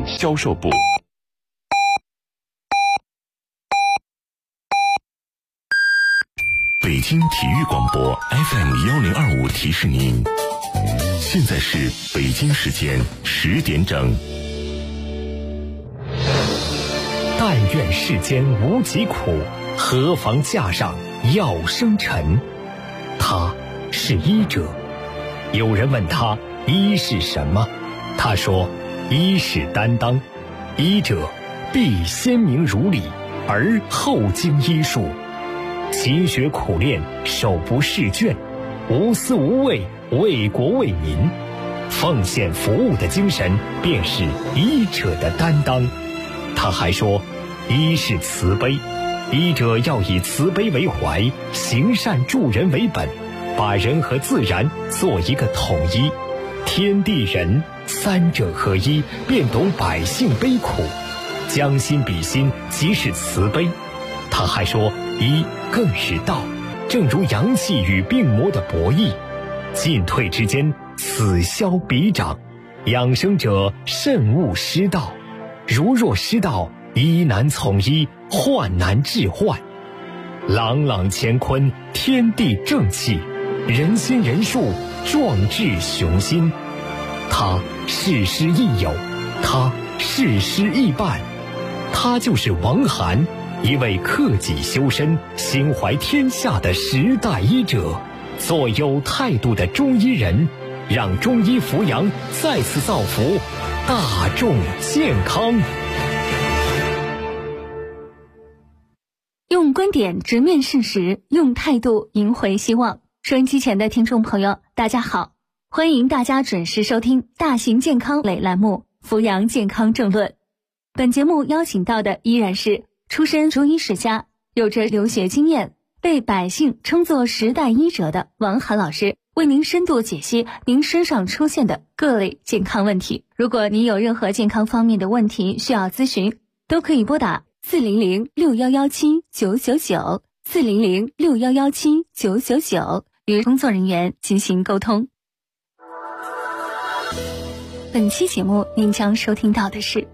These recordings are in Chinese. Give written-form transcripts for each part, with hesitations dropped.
产销售部。北京体育广播 FM1025 提示您，现在是北京时间10点整。 但愿世间无疾苦，何妨架上药生尘。他是医者。有人问他医是什么，他说医是担当，医者必先明如理，而后经医术，勤学苦练，手不释卷，无私无畏，为国为民，奉献服务的精神便是医者的担当。他还说医是慈悲，医者要以慈悲为怀，行善助人为本，把人和自然做一个统一，天地人三者合一，便懂百姓悲苦，将心比心，即是慈悲。他还说医更是道，正如阳气与病魔的博弈，进退之间，此消彼长，养生者慎勿失道，如若失道，医难从医，患难治患。朗朗乾坤，天地正气，人心人术，壮志雄心。他事师亦友，他事师亦伴，他就是王涵，一位克己修身、心怀天下的时代医者，做有态度的中医人，让中医扶阳再次造福大众健康。 用观点直面事实，用态度赢回希望。收音机前的听众朋友，大家好，欢迎大家准时收听大型健康类栏目《扶阳健康政论》。本节目邀请到的依然是出身中医世家，有着留学经验，被百姓称作时代医者的王涵老师，为您深度解析您身上出现的各类健康问题。如果您有任何健康方面的问题需要咨询，都可以拨打400611799 400611799与工作人员进行沟通。本期节目您将收听到的是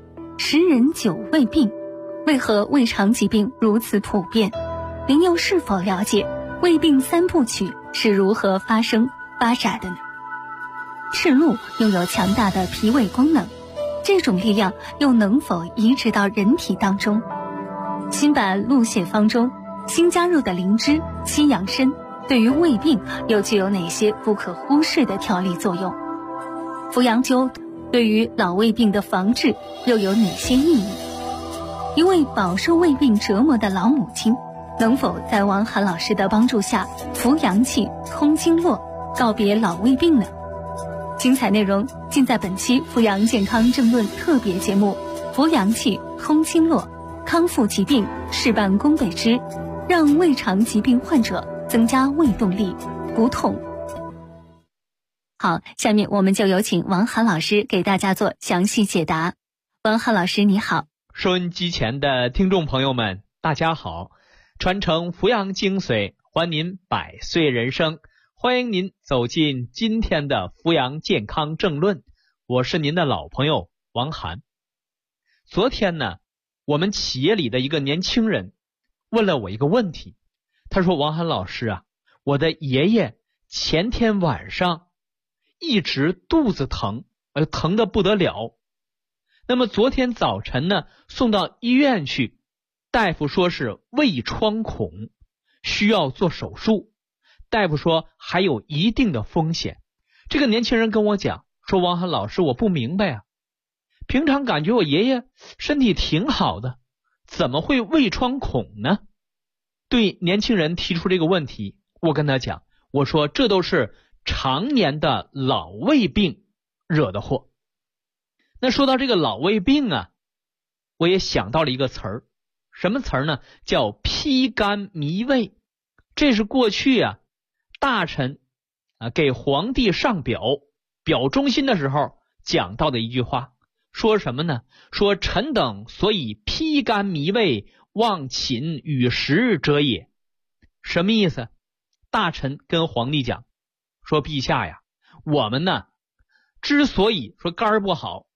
10人9胃病，为何胃肠疾病如此普遍？您又是否了解胃病3部曲是如何发生发展的呢？赤鹿拥有强大的脾胃功能，这种力量又能否移植到人体当中？新版鹿血方中新加入的灵芝、西洋参对于胃病又具有哪些不可忽视的调理作用？扶阳灸对于老胃病的防治又有哪些意义？一位饱受胃病折磨的老母亲，能否在王涵老师的帮助下扶阳气、通经络，告别老胃病呢？精彩内容尽在本期扶阳健康政论特别节目《扶阳气、通经络，康复疾病事半功倍之》，让胃肠疾病患者增加胃动力，不痛。好，下面我们就有请王涵老师给大家做详细解答。王涵老师你好。 收音机前的听众朋友们大家好，传承扶阳精髓，还您百岁人生，欢迎您走进今天的扶阳健康政论，我是您的老朋友王涵。昨天呢，我们企业里的一个年轻人问了我一个问题，他说王涵老师啊，我的爷爷前天晚上一直肚子疼，疼得不得了。那么昨天早晨呢，送到医院去，大夫说是胃穿孔，需要做手术。大夫说还有一定的风险。这个年轻人跟我讲说，王涵老师，我不明白啊，平常感觉我爷爷身体挺好的，怎么会胃穿孔呢？对年轻人提出这个问题，我跟他讲，我说这都是常年的老胃病惹的祸。那说到这个老胃病啊，我也想到了一个词儿，什么词儿呢？叫披肝迷胃。这是过去啊大臣给皇帝上表忠心的时候讲到的一句话，说什么呢？说臣等所以披肝迷胃，忘寝与食者也。什么意思？大臣跟皇帝讲说，陛下呀，我们呢之所以说肝儿不好，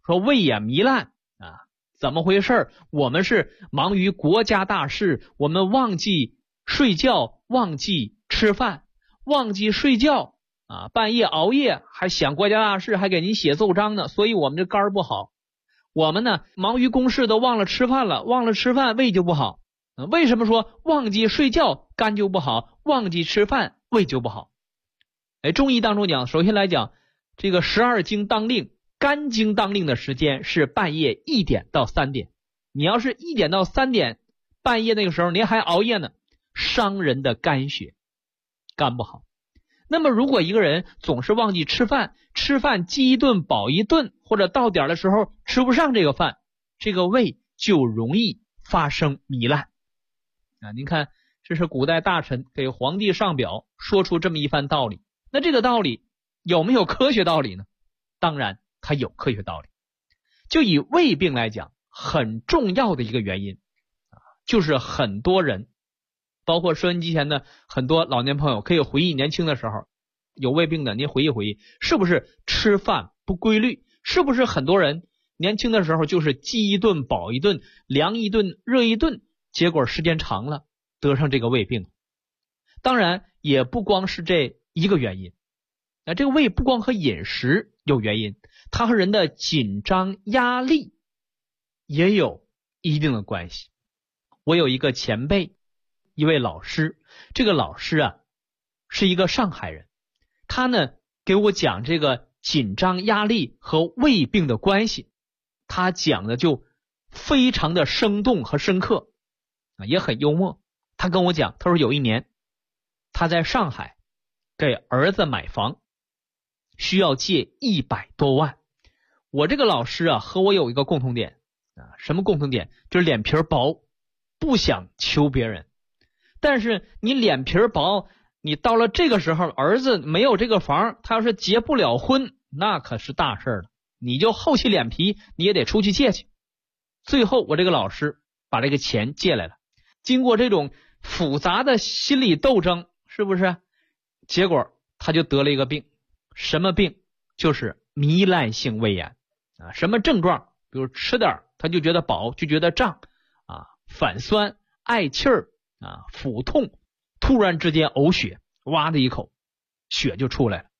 说胃也糜烂啊，怎么回事？我们是忙于国家大事，我们忘记睡觉，忘记吃饭，忘记睡觉啊，半夜熬夜还想国家大事，还给您写奏章呢，所以我们这肝不好。我们呢忙于公事都忘了吃饭了，忘了吃饭胃就不好。为什么说忘记睡觉肝就不好，忘记吃饭胃就不好？中医当中讲，首先来讲，这个12经当令，肝经当令的时间是半夜1点到3点。你要是1点到3点半夜那个时候您还熬夜呢，伤人的肝血，肝不好。那么如果一个人总是忘记吃饭，吃饭饥一顿饱一顿，或者到点的时候吃不上这个饭，这个胃就容易发生糜烂啊。您看，这是古代大臣给皇帝上表，说出这么一番道理。那这个道理有没有科学道理呢？当然它有科学道理。就以胃病来讲，很重要的一个原因就是很多人，包括收音机前的很多老年朋友，可以回忆年轻的时候有胃病的，您回忆回忆，是不是吃饭不规律？是不是很多人年轻的时候就是饥一顿饱一顿，凉一顿热一顿，结果时间长了得上这个胃病？当然也不光是这一个原因，这个胃不光和饮食有原因，它和人的紧张压力也有一定的关系。我有一个前辈，一位老师，这个老师啊是一个上海人，他呢给我讲这个紧张压力和胃病的关系，他讲的就非常的生动和深刻也很幽默。他跟我讲，他说有一年他在上海给儿子买房，需要借100多万。我这个老师啊和我有一个共同点什么共同点？就是脸皮薄，不想求别人。但是你脸皮薄，你到了这个时候儿子没有这个房，他要是结不了婚，那可是大事了，你就厚起脸皮你也得出去借去。最后我这个老师把这个钱借来了，经过这种复杂的心理斗争，是不是？结果他就得了一个病。什么病？就是糜烂性胃炎什么症状？比如吃点他就觉得饱，就觉得胀反酸、爱气儿腹痛，突然之间呕血，哇的一口血就出来了，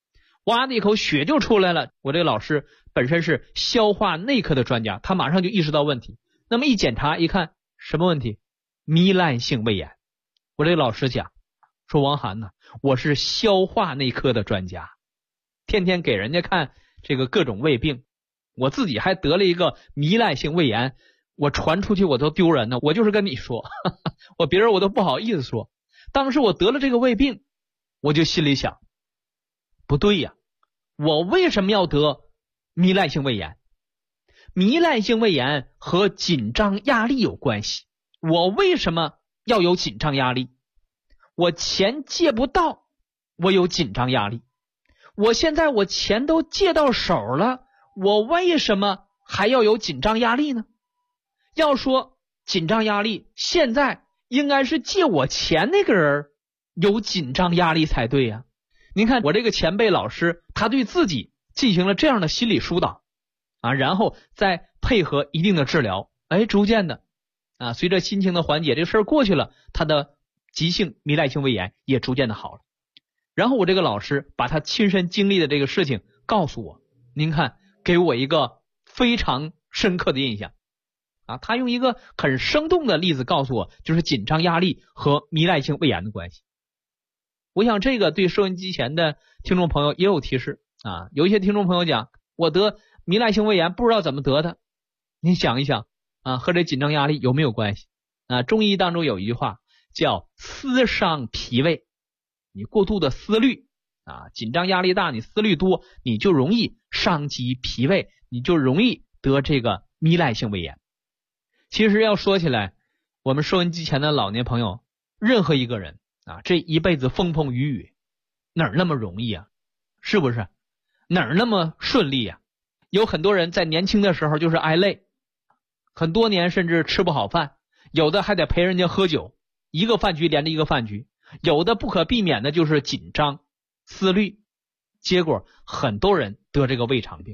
我这个老师本身是消化内科的专家，他马上就意识到问题。那么一检查一看，什么问题？糜烂性胃炎。我这个老师讲说，王涵我是消化内科的专家，天天给人家看这个各种胃病，我自己还得了一个糜烂性胃炎，我传出去我都丢人呢。我就是跟你说我别人我都不好意思说。当时我得了这个胃病，我就心里想，不对呀，我为什么要得糜烂性胃炎？糜烂性胃炎和紧张压力有关系。我为什么要有紧张压力？我钱借不到，我有紧张压力。我现在我钱都借到手了，我为什么还要有紧张压力呢？要说紧张压力，现在应该是借我钱那个人有紧张压力才对呀。您看我这个前辈老师，他对自己进行了这样的心理疏导然后再配合一定的治疗，逐渐的随着心情的缓解，这事儿过去了，他的急性糜烂性胃炎也逐渐的好了。然后我这个老师把他亲身经历的这个事情告诉我，您看给我一个非常深刻的印象他用一个很生动的例子告诉我，就是紧张压力和糜烂性胃炎的关系。我想这个对收音机前的听众朋友也有提示有一些听众朋友讲，我得糜烂性胃炎不知道怎么得的，您想一想和这紧张压力有没有关系中医当中有一句话叫思伤脾胃，你过度的思虑紧张压力大，你思虑多，你就容易伤及脾胃，你就容易得这个糜烂性胃炎。其实要说起来，我们收音机前的老年朋友，任何一个人这一辈子风风雨雨，哪儿那么容易是不是？哪儿那么顺利有很多人在年轻的时候就是挨累，很多年甚至吃不好饭，有的还得陪人家喝酒，一个饭局连着一个饭局，有的不可避免的就是紧张思虑，结果很多人得这个胃肠病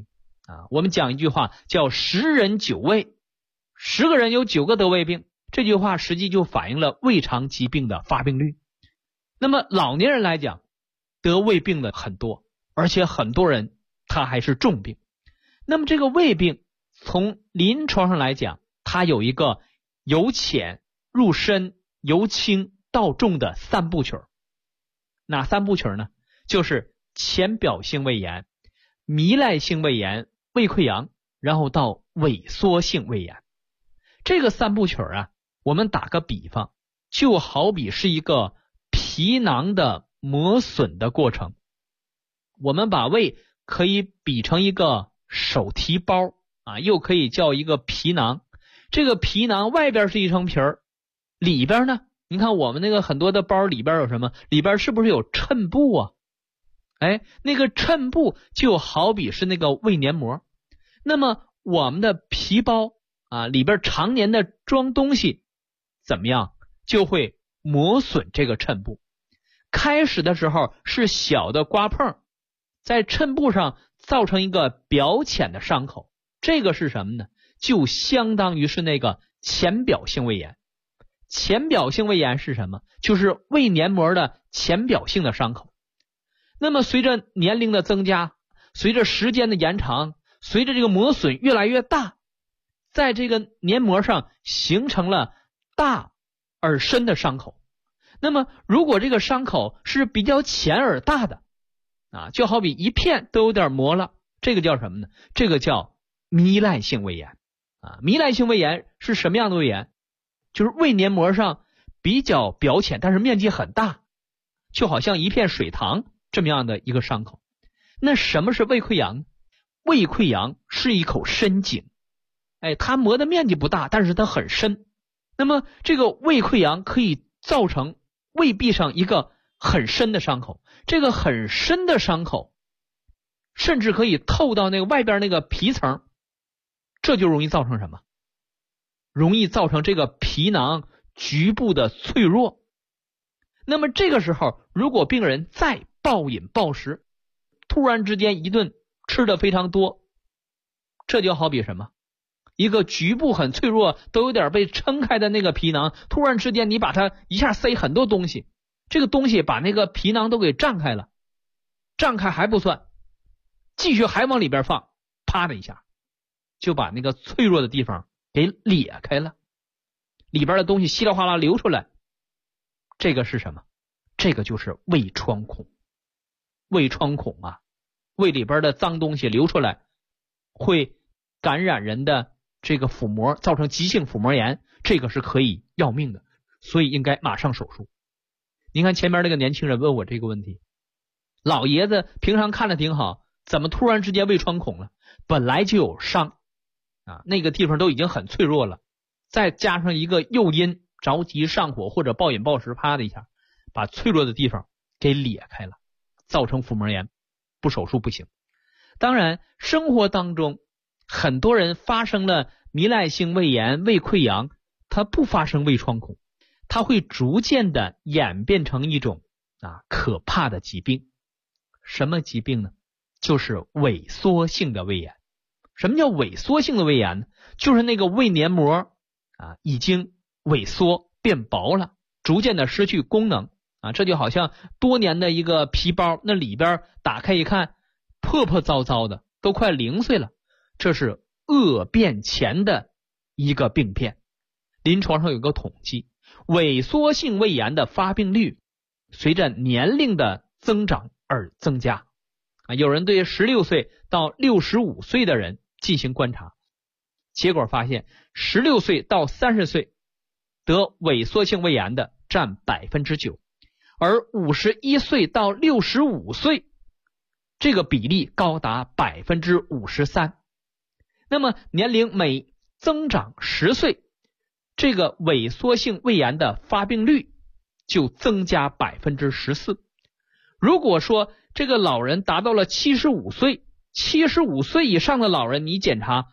我们讲一句话叫10人9胃，10个人有9个得胃病，这句话实际就反映了胃肠疾病的发病率。那么老年人来讲，得胃病的很多，而且很多人他还是重病。那么这个胃病从临床上来讲，它有一个由浅入深、由轻到重的3部曲。哪3部曲呢？就是浅表性胃炎、糜烂性胃炎、胃溃疡，然后到萎缩性胃炎。这个3部曲我们打个比方，就好比是一个皮囊的磨损的过程。我们把胃可以比成一个手提包又可以叫一个皮囊。这个皮囊外边是一层皮儿，里边呢，你看我们那个很多的包里边有什么？里边是不是有衬布啊？那个衬布就好比是那个胃黏膜。那么我们的皮包里边常年的装东西怎么样？就会磨损这个衬布。开始的时候是小的刮碰，在衬布上造成一个表浅的伤口，这个是什么呢？就相当于是那个浅表性胃炎。浅表性胃炎是什么？就是胃黏膜的浅表性的伤口。那么随着年龄的增加，随着时间的延长，随着这个磨损越来越大，在这个黏膜上形成了大而深的伤口。那么如果这个伤口是比较浅而大的就好比一片都有点磨了，这个叫什么呢？这个叫糜烂性胃炎糜烂性胃炎是什么样的胃炎？就是胃黏膜上比较表浅，但是面积很大，就好像一片水塘这么样的一个伤口。那什么是胃溃疡？胃溃疡是一口深井，它磨的面积不大，但是它很深。那么这个胃溃疡可以造成胃壁上一个很深的伤口，这个很深的伤口甚至可以透到那个外边那个皮层，这就容易造成什么？容易造成这个皮囊局部的脆弱。那么这个时候，如果病人再暴饮暴食，突然之间一顿吃的非常多，这就好比什么？一个局部很脆弱，都有点被撑开的那个皮囊，突然之间你把它一下塞很多东西，这个东西把那个皮囊都给胀开了，胀开还不算，继续还往里边放，啪的一下就把那个脆弱的地方给裂开了，里边的东西稀里哗啦流出来。这个是什么？这个就是胃穿孔。胃穿孔胃里边的脏东西流出来，会感染人的这个腹膜，造成急性腹膜炎，这个是可以要命的，所以应该马上手术。您看前面那个年轻人问我这个问题，老爷子平常看着挺好，怎么突然之间胃穿孔了？本来就有伤那个地方都已经很脆弱了，再加上一个诱因，着急上火或者暴饮暴食，啪的一下把脆弱的地方给裂开了，造成腹膜炎，不手术不行。当然生活当中很多人发生了糜烂性胃炎、胃溃疡，它不发生胃穿孔，它会逐渐的演变成一种可怕的疾病。什么疾病呢？就是萎缩性的胃炎。什么叫萎缩性的胃炎呢？就是那个胃黏膜已经萎缩变薄了，逐渐的失去功能这就好像多年的一个皮包，那里边打开一看破破糟糟的，都快零碎了，这是恶变前的一个病变。临床上有个统计，萎缩性胃炎的发病率随着年龄的增长而增加有人对16岁到65岁的人进行观察，结果发现16岁到30岁得萎缩性胃炎的占 9%， 而51岁到65岁这个比例高达 53%。 那么年龄每增长10岁，这个萎缩性胃炎的发病率就增加 14%。 如果说这个老人达到了75岁，75岁以上的老人你检查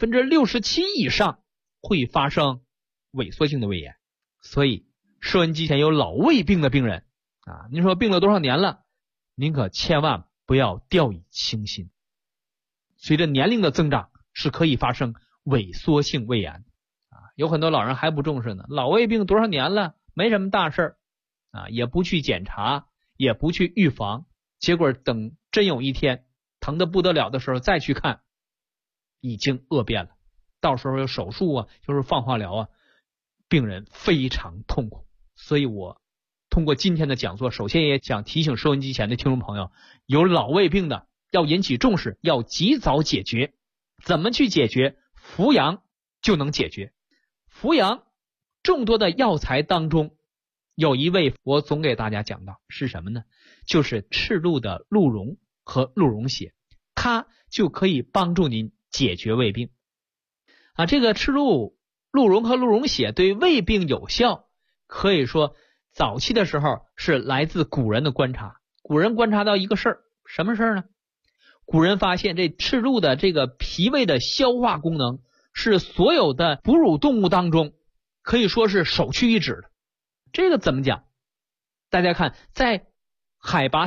67% 以上会发生萎缩性的胃炎。所以收音机前有老胃病的病人您说病了多少年了，您可千万不要掉以轻心。 随着年龄的增长是可以发生萎缩性胃炎有很多老人还不重视呢，老胃病多少年了，没什么大事也不去检查，也不去预防，结果等真有一天疼得不得了的时候再去看，已经恶变了，到时候有手术就是放化疗病人非常痛苦。所以我通过今天的讲座，首先也想提醒收音机前的听众朋友，有老胃病的要引起重视，要及早解决。怎么去解决？扶阳就能解决。扶阳众多的药材当中，有一味我总给大家讲到是什么呢？就是赤鹿的鹿茸和鹿茸血，它就可以帮助您解决胃病这个赤鹿、鹿茸和鹿茸血对胃病有效，可以说早期的时候是来自古人的观察。古人观察到一个事儿，什么事儿呢？古人发现这赤鹿的这个脾胃的消化功能是所有的哺乳动物当中可以说是首屈一指的。这个怎么讲？大家看，在海拔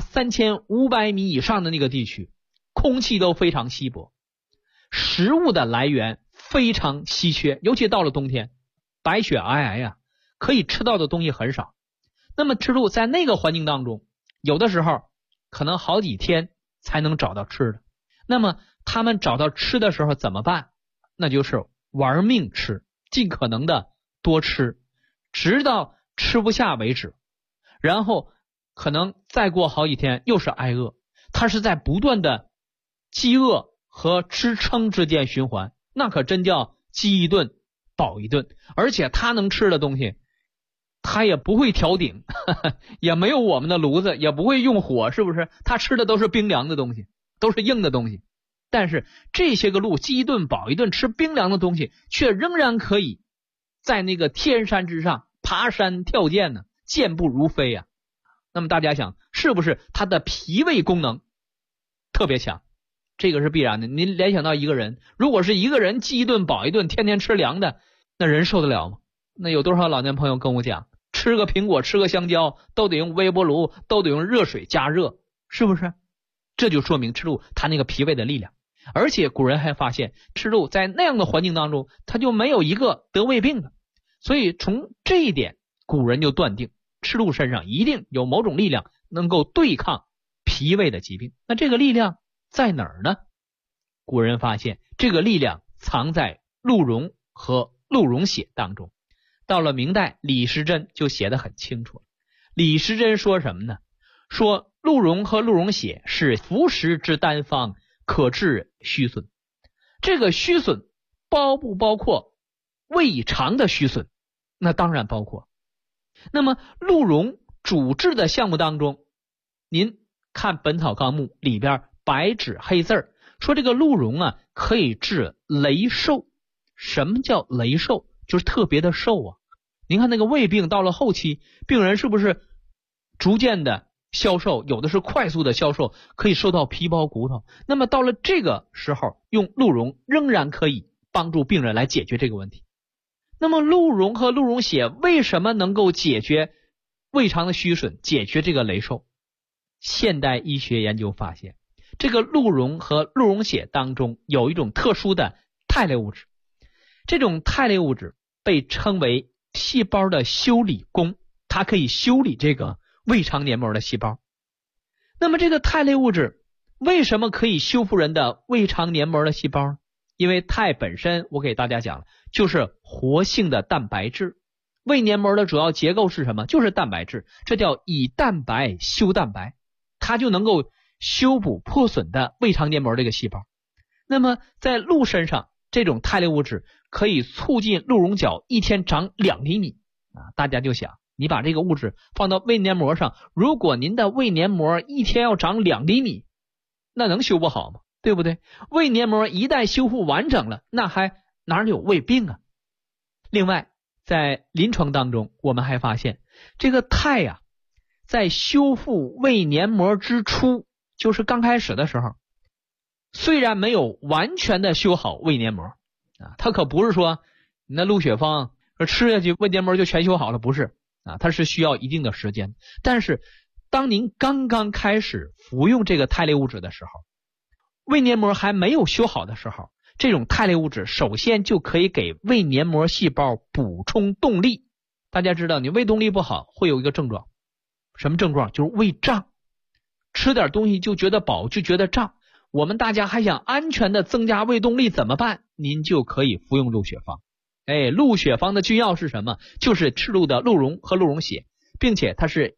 3500米以上的那个地区，空气都非常稀薄，食物的来源非常稀缺，尤其到了冬天，白雪皑皑可以吃到的东西很少。那么赤鹿在那个环境当中，有的时候可能好几天才能找到吃的。那么他们找到吃的时候怎么办？那就是玩命吃，尽可能的多吃，直到吃不下为止，然后可能再过好几天又是挨饿。它是在不断的饥饿和支撑之间循环，那可真叫饥一顿饱一顿。而且它能吃的东西，它也不会挑顶也没有我们的炉子，也不会用火，是不是？它吃的都是冰凉的东西，都是硬的东西。但是这些个鹿饥一顿饱一顿，吃冰凉的东西，却仍然可以在那个天山之上爬山跳涧呢，健步如飞那么大家想，是不是它的脾胃功能特别强？这个是必然的。您联想到一个人，如果是一个人饥一顿饱一顿，天天吃凉的，那人受得了吗？那有多少老年朋友跟我讲，吃个苹果吃个香蕉都得用微波炉，都得用热水加热，是不是？这就说明赤鹿它那个脾胃的力量。而且古人还发现，赤鹿在那样的环境当中，它就没有一个得胃病的。所以从这一点，古人就断定赤鹿身上一定有某种力量能够对抗脾胃的疾病。那这个力量在哪儿呢？古人发现这个力量藏在鹿茸和鹿茸血当中。到了明代，李时珍就写得很清楚了。李时珍说什么呢？说鹿茸和鹿茸血是服食之单方，可治虚损。这个虚损包不包括胃肠的虚损？那当然包括。那么鹿茸主治的项目当中，您看《本草纲目》里边白纸黑字说，这个鹿茸可以治雷瘦。什么叫雷瘦？就是特别的瘦您看那个胃病到了后期，病人是不是逐渐的消瘦，有的是快速的消瘦，可以瘦到皮包骨头。那么到了这个时候，用鹿茸仍然可以帮助病人来解决这个问题。那么鹿茸和鹿茸血为什么能够解决胃肠的虚损，解决这个雷瘦？现代医学研究发现，这个鹿茸和鹿茸血当中有一种特殊的肽类物质，这种肽类物质被称为细胞的修理工，它可以修理这个胃肠黏膜的细胞。那么这个肽类物质为什么可以修复人的胃肠黏膜的细胞呢？因为肽本身我给大家讲了，就是活性的蛋白质。胃黏膜的主要结构是什么？就是蛋白质，这叫以蛋白修蛋白，它就能够修补破损的胃肠黏膜这个细胞。那么在鹿身上，这种肽类物质可以促进鹿茸角一天长2厘米大家就想，你把这个物质放到胃黏膜上，如果您的胃黏膜一天要长2厘米，那能修不好吗？对不对？胃黏膜一旦修复完整了，那还哪有胃病啊？另外在临床当中，我们还发现这个肽在修复胃黏膜之初，就是刚开始的时候，虽然没有完全的修好胃黏膜它可不是说你那鹿血芳吃下去胃黏膜就全修好了，不是它是需要一定的时间。但是当您刚刚开始服用这个肽类物质的时候， 胃黏膜还没有修好的时候，这种肽类物质首先就可以给胃黏膜细胞补充动力。大家知道你胃动力不好会有一个症状，什么症状？就是胃胀，吃点东西就觉得饱，就觉得胀。我们大家还想安全的增加胃动力怎么办？您就可以服用鹿血芳。鹿血芳的君药是什么？就是赤鹿的鹿茸和鹿茸血，并且它是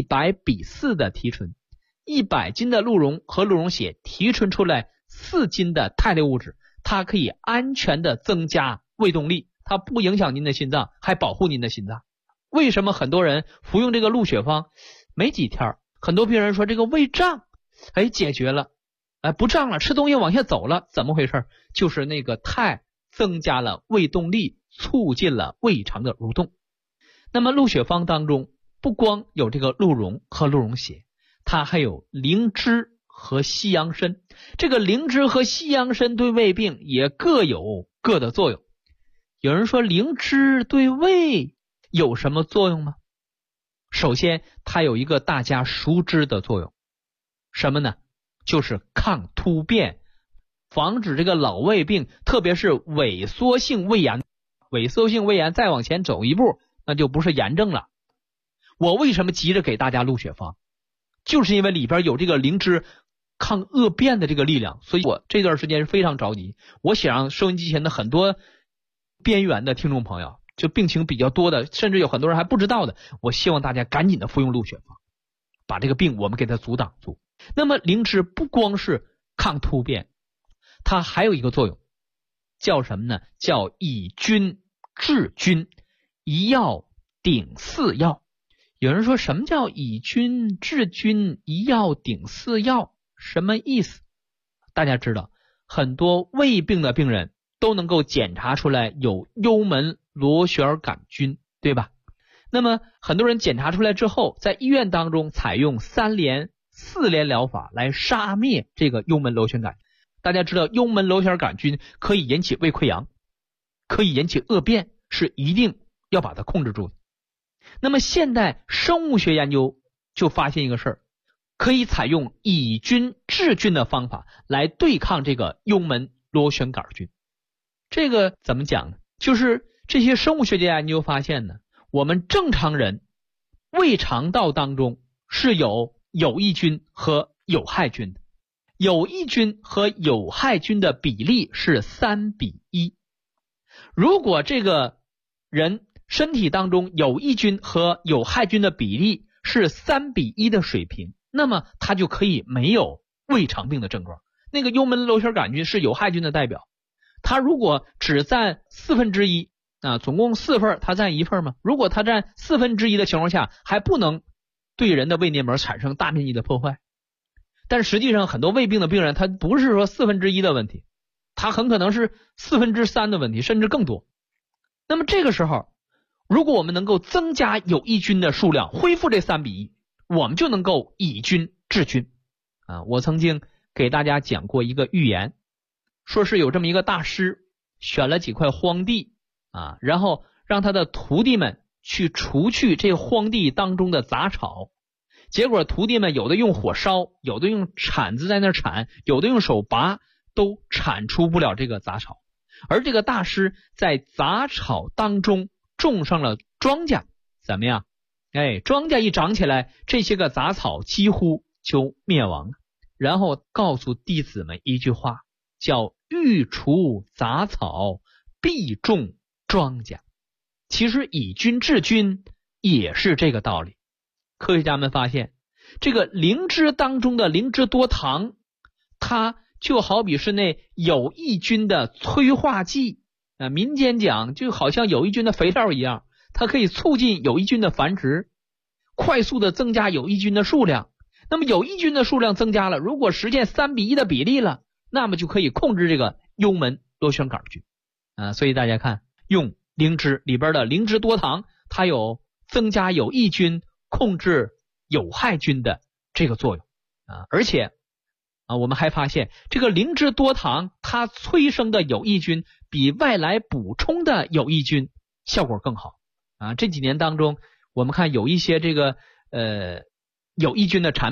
100:4的提纯，100斤的鹿茸和鹿茸血提纯出来4斤的肽类物质，它可以安全的增加胃动力，它不影响您的心脏，还保护您的心脏。为什么很多人服用这个鹿血芳没几天，很多病人说这个胃胀解决了，不胀了，吃东西往下走了，怎么回事？就是那个肽增加了胃动力，促进了胃肠的蠕动。那么鹿血芳当中不光有这个鹿茸和鹿茸血，它还有灵芝和西洋参。这个灵芝和西洋参对胃病也各有各的作用。有人说灵芝对胃有什么作用吗？首先它有一个大家熟知的作用，什么呢？就是抗突变，防止这个老胃病，特别是萎缩性胃炎。萎缩性胃炎再往前走一步，那就不是炎症了。我为什么急着给大家鹿血芳？就是因为里边有这个灵芝抗恶变的这个力量，所以我这段时间是非常着急。我想让收音机前的很多边缘的听众朋友，就病情比较多的，甚至有很多人还不知道的，我希望大家赶紧的服用鹿血芳，把这个病我们给它阻挡住。那么灵芝不光是抗突变，它还有一个作用，叫什么呢？叫以菌治菌，一药顶4药。有人说什么叫以菌治菌，一药顶4药？什么意思？大家知道很多胃病的病人都能够检查出来有幽门螺旋杆菌，对吧？那么很多人检查出来之后，在医院当中采用3联4联疗法来杀灭这个幽门螺旋杆。大家知道幽门螺旋杆菌可以引起胃溃疡，可以引起恶变，是一定要把它控制住的。那么现代生物学研究就发现一个事儿，可以采用以菌治菌的方法来对抗这个幽门螺旋杆菌。这个怎么讲呢？就是这些生物学家研究发现呢，我们正常人胃肠道当中是有有益菌和有害菌的，有益菌和有害菌的比例是3:1。如果这个人身体当中有益菌和有害菌的比例是3:1的水平，那么他就可以没有胃肠病的症状。那个幽门螺旋杆菌是有害菌的代表，它如果只占1/4，总共4份，它占1份嘛。如果它占1/4的情况下，还不能对人的胃黏膜产生大面积的破坏。但实际上很多胃病的病人，他不是说1/4的问题，他很可能是3/4的问题，甚至更多。那么这个时候，如果我们能够增加有益菌的数量，恢复这3:1，我们就能够以菌治菌。我曾经给大家讲过一个寓言，说是有这么一个大师，选了几块荒地然后让他的徒弟们去除去这荒地当中的杂草。结果徒弟们有的用火烧，有的用铲子在那铲，有的用手拔，都铲除不了这个杂草。而这个大师在杂草当中种上了庄稼，怎么样？庄稼一长起来，这些个杂草几乎就灭亡了。然后告诉弟子们一句话，叫欲除杂草，必种庄稼。其实以菌治菌也是这个道理。科学家们发现，这个灵芝当中的灵芝多糖，它就好比是那有益菌的催化剂民间讲就好像有益菌的肥料一样，它可以促进有益菌的繁殖，快速的增加有益菌的数量。那么有益菌的数量增加了，如果实现3:1的比例了，那么就可以控制这个幽门螺旋杆菌所以大家看，用灵芝里边的灵芝多糖，它有增加有益菌、控制有害菌的这个作用而且我们还发现这个灵芝多糖它催生的有益菌比外来补充的有益菌效果更好这几年当中，我们看有一些这个有益菌的产品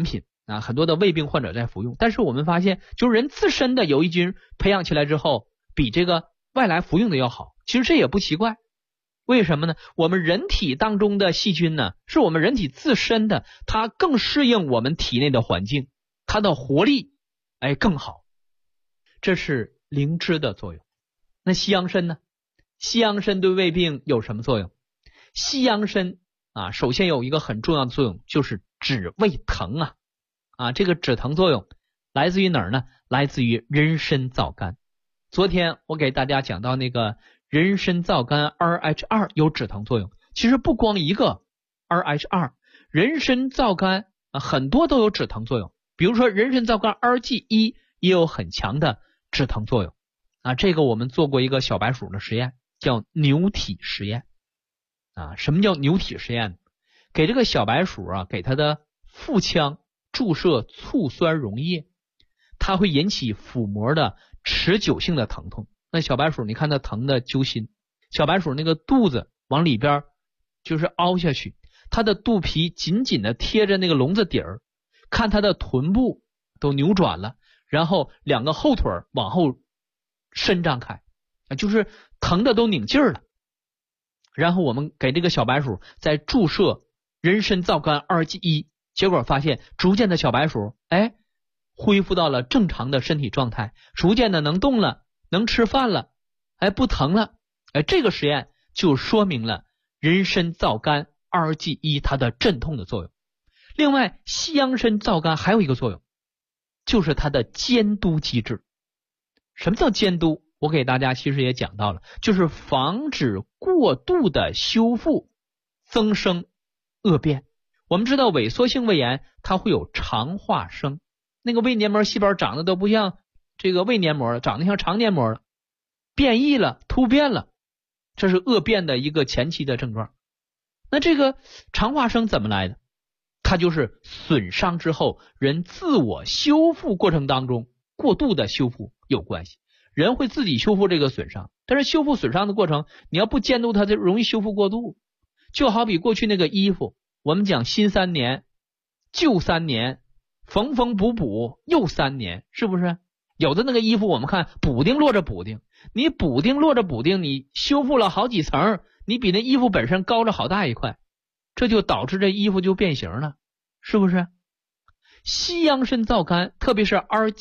很多的胃病患者在服用，但是我们发现就是人自身的有益菌培养起来之后比这个外来服用的要好，其实这也不奇怪。为什么呢？我们人体当中的细菌呢，是我们人体自身的，它更适应我们体内的环境，它的活力更好，这是灵芝的作用。那西洋参呢？西洋参对胃病有什么作用？西洋参首先有一个很重要的作用，就是止胃疼这个止疼作用来自于哪儿呢？来自于人参皂苷。昨天我给大家讲到那个人参皂苷 RH2 有止疼作用，其实不光一个 RH2， 人参皂苷很多都有止疼作用，比如说人参皂苷 RG1 也有很强的止疼作用这个我们做过一个小白鼠的实验，叫牛体实验什么叫牛体实验？给这个小白鼠给它的腹腔注射醋酸溶液，它会引起腹膜的持久性的疼痛。那小白鼠你看它疼的揪心，小白鼠那个肚子往里边就是凹下去，它的肚皮紧紧的贴着那个笼子底儿，看它的臀部都扭转了，然后两个后腿往后伸张开就是疼的都拧劲儿了。然后我们给这个小白鼠再注射人参皂苷 RG1， 结果发现逐渐的小白鼠恢复到了正常的身体状态，逐渐的能动了，能吃饭了，不疼了。这个实验就说明了人参皂苷 RG1 它的镇痛的作用。另外西洋参皂苷还有一个作用，就是它的监督机制。什么叫监督？我给大家其实也讲到了，就是防止过度的修复增生恶变。我们知道萎缩性胃炎它会有肠化生，那个胃黏膜细胞长得都不像这个胃黏膜了，长得像肠黏膜了，变异了，突变了，这是恶变的一个前期的症状。那这个肠化生怎么来的？它就是损伤之后人自我修复过程当中过度的修复有关系。人会自己修复这个损伤，但是修复损伤的过程你要不监督它，就容易修复过度。就好比过去那个衣服，我们讲新3年旧3年，缝缝补补又3年，是不是？有的那个衣服我们看补丁落着补丁，你补丁落着补丁，你修复了好几层，你比那衣服本身高着好大一块，这就导致这衣服就变形了，是不是？西洋参皂苷特别是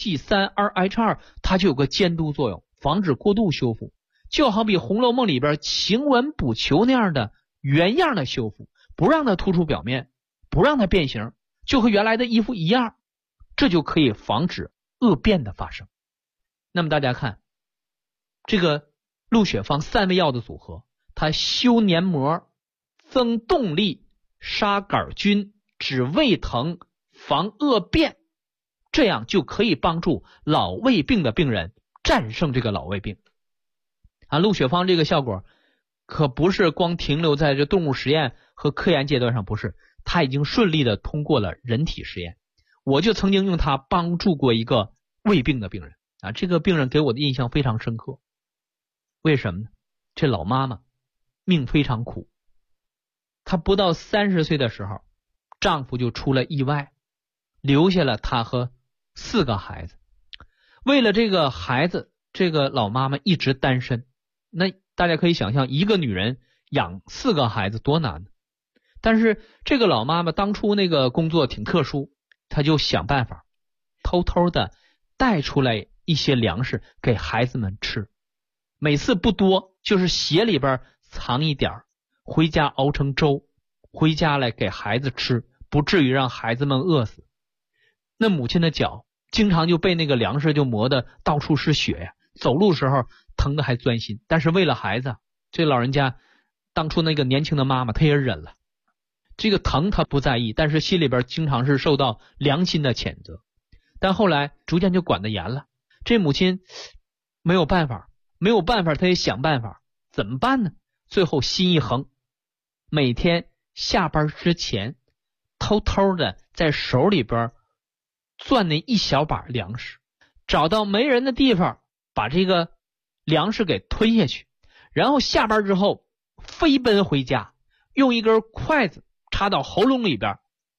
RG3、RH2 它就有个监督作用，防止过度修复，就好比红楼梦里边晴雯补裘那样的原样的修复，不让它突出表面，不让它变形，就和原来的衣服一样，这就可以防止恶变的发生。那么大家看这个鹿血芳3味药的组合，它修黏膜、增动力、杀杆菌、止胃疼、防恶变，这样就可以帮助老胃病的病人战胜这个老胃病鹿血芳这个效果可不是光停留在这动物实验和科研阶段上，不是，它已经顺利的通过了人体实验。我就曾经用它帮助过一个胃病的病人这个病人给我的印象非常深刻。为什么呢？这老妈妈命非常苦，她不到30岁的时候丈夫就出了意外，留下了她和4个孩子。为了这个孩子，这个老妈妈一直单身。那大家可以想象一个女人养4个孩子多难呢？但是这个老妈妈当初那个工作挺特殊，她就想办法偷偷的带出来一些粮食给孩子们吃，每次不多，就是鞋里边藏一点，回家熬成粥，回家来给孩子吃，不至于让孩子们饿死。那母亲的脚经常就被那个粮食就磨得到处是血呀，走路时候疼得还钻心。但是为了孩子，这老人家当初那个年轻的妈妈她也忍了，这个疼她不在意，但是心里边经常是受到良心的谴责。但后来逐渐就管得严了，这母亲没有办法，她也想办法，怎么办呢？最后心一横，每天下班之前偷偷的在手里边攥那一小把粮食，找到没人的地方把这个粮食给吞下去，然后下班之后飞奔回家，用一根筷子插到喉咙里边，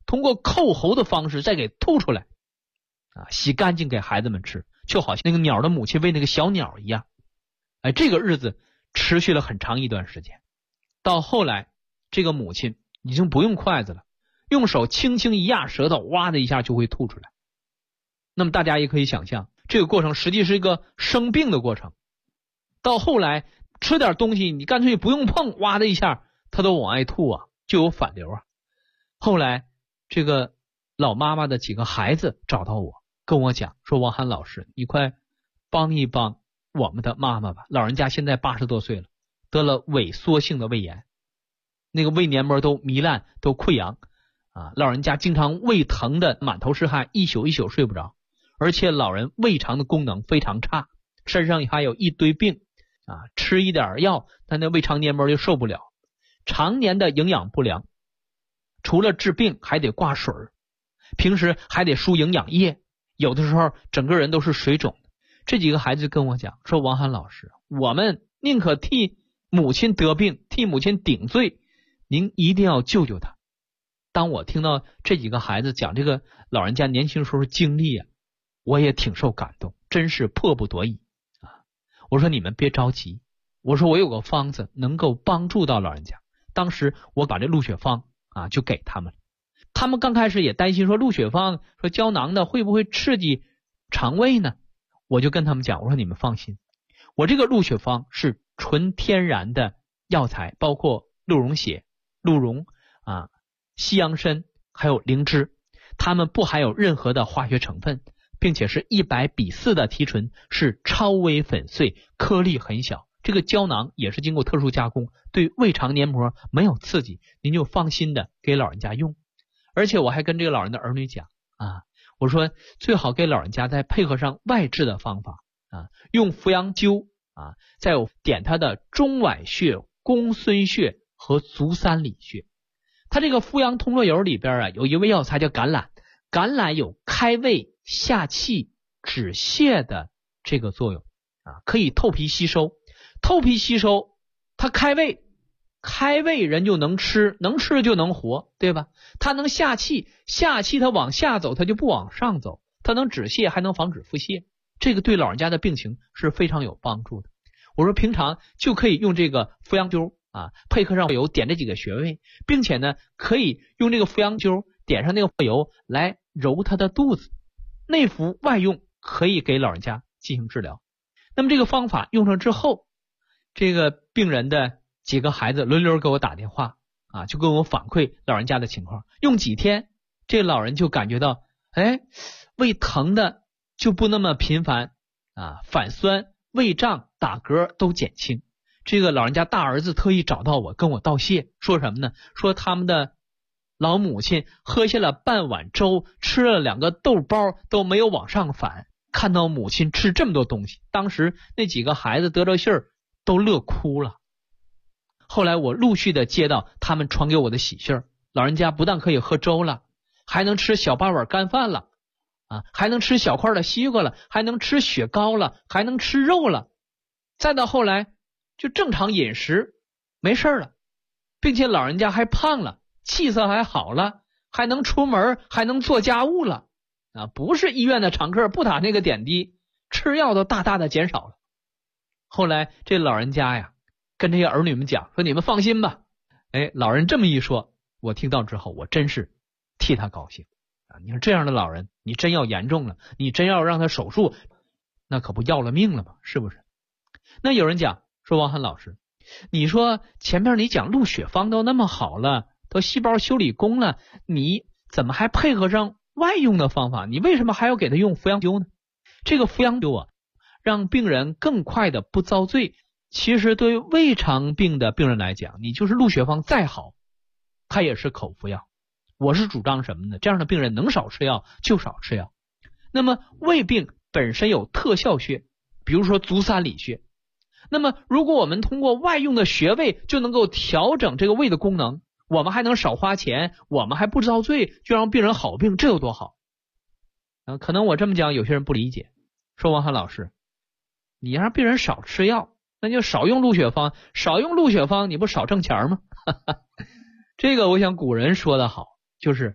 通过扣喉的方式再给吐出来啊，洗干净给孩子们吃，就好像那个鸟的母亲喂那个小鸟一样。哎，这个日子持续了很长一段时间。到后来这个母亲已经不用筷子了，用手轻轻一压舌头，哇的一下就会吐出来。那么大家也可以想象，这个过程实际是一个生病的过程。到后来吃点东西你干脆不用碰，哇的一下他都往外吐啊，就有反流啊。后来这个老妈妈的几个孩子找到我，跟我讲说，王涵老师，你快帮一帮我们的妈妈吧，老人家现在80多岁了，得了萎缩性的胃炎，那个胃黏膜都糜烂都溃疡啊，老人家经常胃疼的满头是汗，一宿一宿睡不着，而且老人胃肠的功能非常差，身上还有一堆病啊，吃一点药但那胃肠黏膜就受不了，常年的营养不良，除了治病还得挂水，平时还得输营养液，有的时候整个人都是水肿。这几个孩子跟我讲说，王涵老师，我们宁可替母亲得病，替母亲顶罪，您一定要救救他。当我听到这几个孩子讲这个老人家年轻时候经历啊，我也挺受感动，真是迫不得已啊。我说你们别着急，我说我有个方子能够帮助到老人家。当时我把这鹿血方啊就给他们了。他们刚开始也担心说，鹿血方说胶囊的会不会刺激肠胃呢？我就跟他们讲，我说你们放心，我这个鹿血方是纯天然的药材，包括鹿茸血、鹿茸啊、西洋参还有灵芝，它们不含有任何的化学成分，并且是100:4的提纯，是超微粉碎，颗粒很小。这个胶囊也是经过特殊加工，对胃肠黏膜没有刺激，您就放心的给老人家用。而且我还跟这个老人的儿女讲啊，我说最好给老人家再配合上外治的方法啊，用扶阳灸啊，再有点他的中脘穴、公孙穴和足三里穴。他这个扶阳通络油里边啊，有一味药材叫橄榄，橄榄有开胃下气止泻的这个作用啊，可以透皮吸收，透皮吸收它开胃，开胃人就能吃，能吃就能活，对吧？它能下气，下气它往下走，它就不往上走，它能止泻，还能防止腹泻，这个对老人家的病情是非常有帮助的。我说平常就可以用这个扶阳灸啊，配合上油点这几个穴位，并且呢可以用这个扶阳灸点上那个油来揉他的肚子，内服外用，可以给老人家进行治疗。那么这个方法用上之后，这个病人的几个孩子轮流给我打电话啊，就跟我反馈老人家的情况，用几天这老人就感觉到胃疼的就不那么频繁啊，反酸、胃胀、打嗝都减轻。这个老人家大儿子特意找到我跟我道谢，说什么呢？说他们的老母亲喝下了半碗粥，吃了2个豆包都没有往上反，看到母亲吃这么多东西，当时那几个孩子得着信儿都乐哭了。后来我陆续的接到他们传给我的喜讯，老人家不但可以喝粥了，还能吃小8碗干饭了啊，还能吃小块的西瓜了，还能吃雪糕了，还能吃肉了，再到后来就正常饮食没事了，并且老人家还胖了，气色还好了，还能出门，还能做家务了啊，不是医院的常客，不打那个点滴，吃药都大大的减少了。后来这老人家呀跟这些儿女们讲说，你们放心吧。老人这么一说，我听到之后我真是替他高兴啊！你说这样的老人，你真要严重了，你真要让他手术，那可不要了命了吗？是不是？那有人讲说，王涵老师，你说前面你讲鹿血方都那么好了，都细胞修理功了，你怎么还配合上外用的方法？你为什么还要给他用扶阳灸呢？这个扶阳灸啊，让病人更快的不遭罪。其实对于胃肠病的病人来讲，你就是鹿血方再好，它也是口服药。我是主张什么呢？这样的病人能少吃药就少吃药。那么胃病本身有特效穴，比如说足三里穴。那么如果我们通过外用的穴位就能够调整这个胃的功能，我们还能少花钱，我们还不遭罪，就让病人好病，这有多好可能我这么讲有些人不理解，说王涵老师，你让病人少吃药，那就少用鹿血方，少用鹿血方你不少挣钱吗？这个我想古人说的好，就是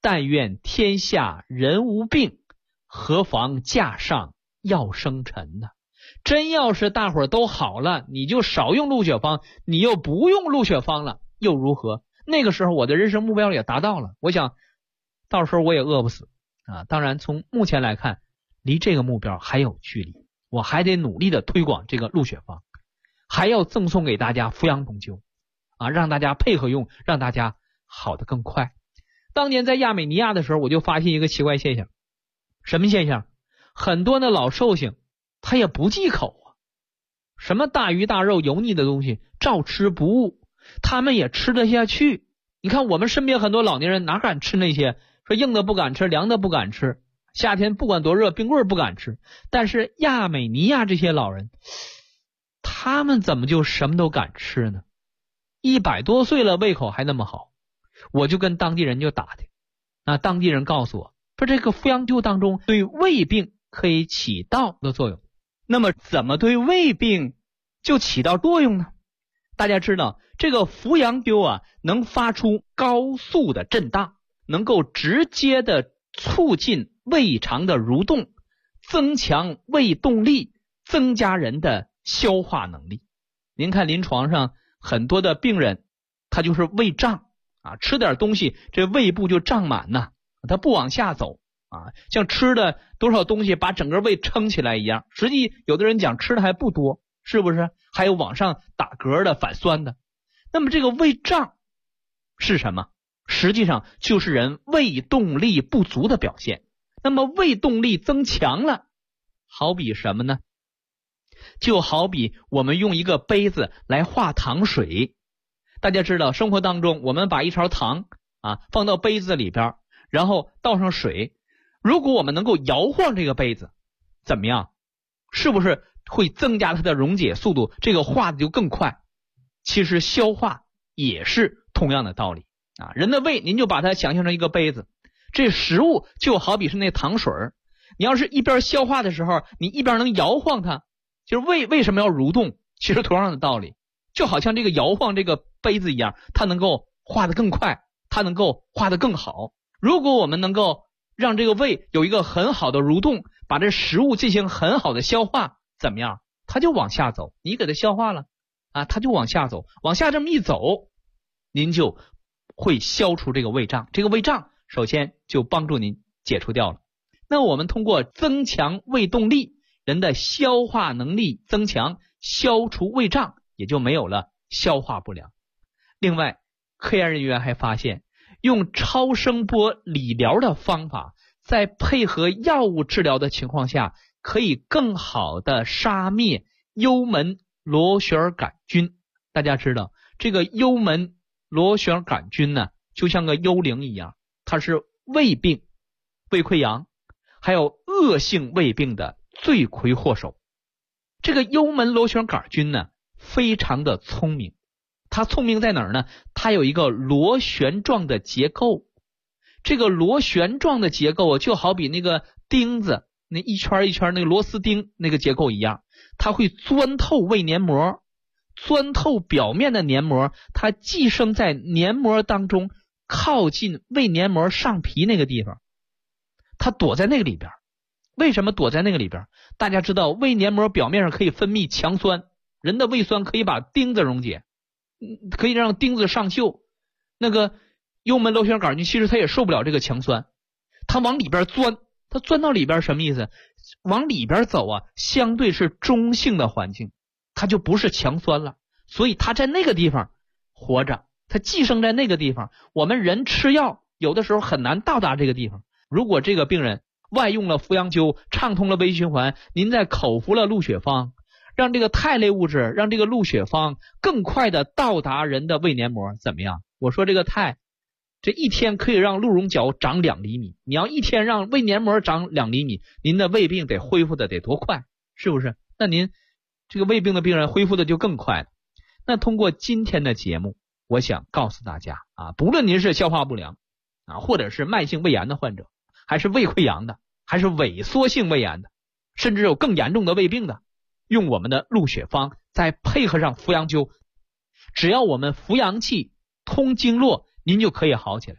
但愿天下人无病，何妨架上药生尘呢？真要是大伙儿都好了，你就少用鹿血芳，你又不用鹿血芳了，又如何？那个时候我的人生目标也达到了，我想到时候我也饿不死啊。当然从目前来看，离这个目标还有距离，我还得努力的推广这个鹿血芳，还要赠送给大家扶阳董灸啊，让大家配合用，让大家好得更快。当年在亚美尼亚的时候，我就发现一个奇怪现象。什么现象？很多的老寿星他也不忌口啊，什么大鱼大肉油腻的东西照吃不误，他们也吃得下去。你看我们身边很多老年人哪敢吃那些，说硬的不敢吃，凉的不敢吃，夏天不管多热冰棍不敢吃。但是亚美尼亚这些老人，他们怎么就什么都敢吃呢？100多岁了胃口还那么好。我就跟当地人就打听，那当地人告诉我说，这个扶阳灸当中对胃病可以起到的作用。那么怎么对胃病就起到作用呢？大家知道这个扶阳灸啊，能发出高速的震荡，能够直接的促进胃肠的蠕动，增强胃动力，增加人的消化能力。您看临床上很多的病人，他就是胃胀啊，吃点东西这胃部就胀满呐，他不往下走啊，像吃的多少东西把整个胃撑起来一样。实际有的人讲吃的还不多，是不是？还有往上打嗝的反酸的。那么这个胃胀是什么？实际上就是人胃动力不足的表现。那么胃动力增强了，好比什么呢？就好比我们用一个杯子来化糖水。大家知道生活当中我们把一勺糖啊放到杯子里边，然后倒上水，如果我们能够摇晃这个杯子，怎么样？是不是会增加它的溶解速度，这个化的就更快？其实消化也是同样的道理啊。人的胃您就把它想象成一个杯子，这食物就好比是那糖水，你要是一边消化的时候，你一边能摇晃它，就是胃为什么要蠕动？其实同样的道理，就好像这个摇晃这个杯子一样，它能够化得更快，它能够化得更好。如果我们能够让这个胃有一个很好的蠕动，把这食物进行很好的消化，怎么样？它就往下走，你给它消化了啊，它就往下走，往下这么一走，您就会消除这个胃胀。这个胃胀首先就帮助您解除掉了。那我们通过增强胃动力，人的消化能力增强，消除胃胀，也就没有了消化不良。另外科研人员还发现，用超声波理疗的方法，在配合药物治疗的情况下，可以更好的杀灭幽门螺旋杆菌。大家知道这个幽门螺旋杆菌呢，就像个幽灵一样，它是胃病、胃溃疡还有恶性胃病的罪魁祸首。这个幽门螺旋杆菌呢，非常的聪明。它聪明在哪儿呢？它有一个螺旋状的结构。这个螺旋状的结构就好比那个钉子，那一圈一圈那个螺丝钉那个结构一样，它会钻透胃黏膜，钻透表面的黏膜，它寄生在黏膜当中，靠近胃黏膜上皮那个地方，它躲在那个里边。为什么躲在那个里边？大家知道胃黏膜表面上可以分泌强酸，人的胃酸可以把钉子溶解，可以让钉子上锈。那个幽门螺旋杆菌其实它也受不了这个强酸，它往里边钻，它钻到里边什么意思？往里边走啊，相对是中性的环境，它就不是强酸了，所以它在那个地方活着，它寄生在那个地方。我们人吃药有的时候很难到达这个地方。如果这个病人外用了扶阳灸，畅通了微循环，您再口服了鹿血芳，让这个肽类物质，让这个鹿血芳更快的到达人的胃黏膜，怎么样？我说这个肽，这一天可以让鹿茸角长2厘米，你要一天让胃黏膜长2厘米，您的胃病得恢复的得多快，是不是？那您这个胃病的病人恢复的就更快了。那通过今天的节目，我想告诉大家啊，不论您是消化不良啊，或者是慢性胃炎的患者，还是胃溃疡的，还是萎缩性胃炎的，甚至有更严重的胃病的，用我们的鹿血芳，再配合上扶阳灸，只要我们扶阳气通经络，您就可以好起来。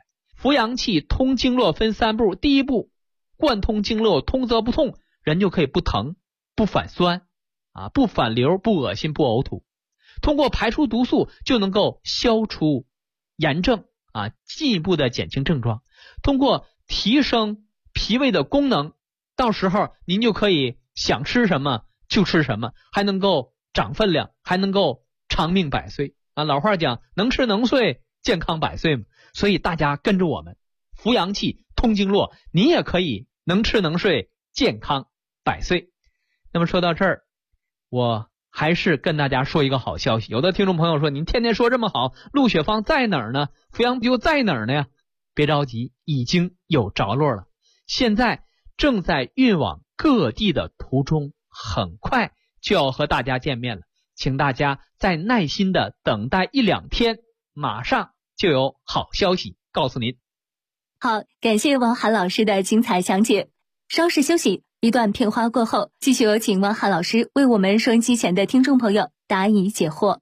扶阳气通经络分3步，第1步贯通经络，通则不痛，人就可以不疼、不反酸不反流、不恶心、不呕吐。通过排出毒素就能够消除炎症进一步的减轻症状。通过提升脾胃的功能，到时候您就可以想吃什么就吃什么，还能够长分量，还能够长命百岁老话讲能吃能睡，健康百岁嘛。所以大家跟着我们扶阳气通经络，您也可以能吃能睡，健康百岁。那么说到这儿，我还是跟大家说一个好消息。有的听众朋友说，您天天说这么好，陆雪芳在哪儿呢？扶阳就在哪儿呢呀？别着急，已经有着落了，现在正在运往各地的途中，很快就要和大家见面了，请大家再耐心的等待1-2天，马上就有好消息告诉您。 好，感谢王涵老师的精彩讲解。稍事休息，一段片花过后，继续有请王涵老师为我们收音机前的听众朋友答疑解惑。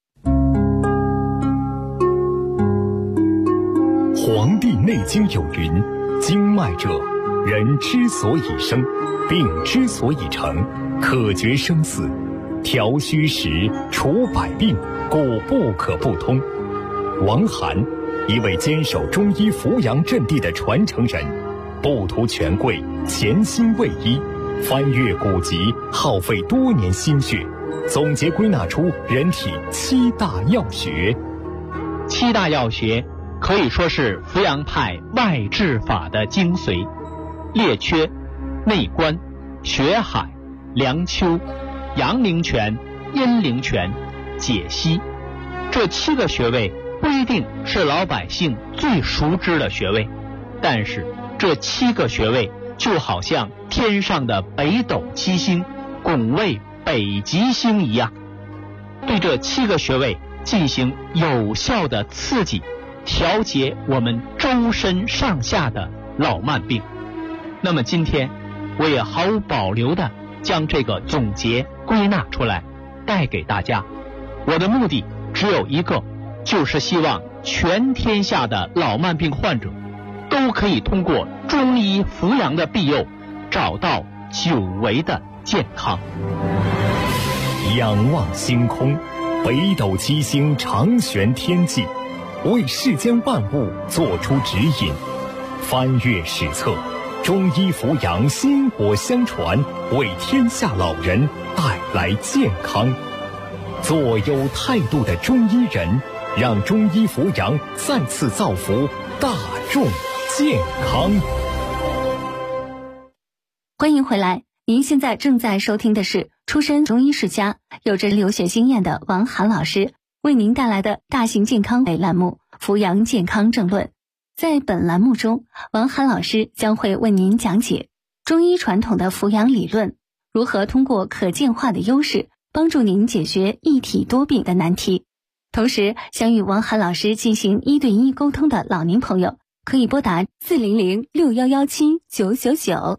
《黄帝内经》有云：经脉者，人之所以生，病之所以成，可决生死，调虚实，除百病，故不可不通。王涵，一位坚守中医扶阳阵地的传承人，不图权贵，潜心为医，翻阅古籍，耗费多年心血，总结归纳出人体7大要穴。 7大要穴可以说是扶阳派外治法的精髓：列缺、内关、血海、梁丘、阳陵泉、阴陵泉、解析。这7个穴位不一定是老百姓最熟知的穴位，但是这7个穴位就好像天上的北斗七星拱卫北极星一样，对这7个穴位进行有效的刺激，调节我们周身上下的老慢病。那么今天我也毫无保留的将这个总结归纳出来带给大家，我的目的只有一个，就是希望全天下的老慢病患者都可以通过中医扶阳的庇佑，找到久违的健康。 仰望星空，北斗七星长悬天际，为世间万物做出指引。翻阅史册，中医扶阳薪火相传，为天下老人带来健康。做有态度的中医人，让中医扶阳再次造福大众健康。 欢迎回来，您现在正在收听的是出身中医世家、有着留学经验的王涵老师为您带来的大型健康类栏目《扶阳健康政论》。在本栏目中，王涵老师将会为您讲解中医传统的扶阳理论，如何通过可见化的优势帮助您解决一体多病的难题。同时，想与王涵老师进行1对1沟通的老年朋友，可以拨打400611799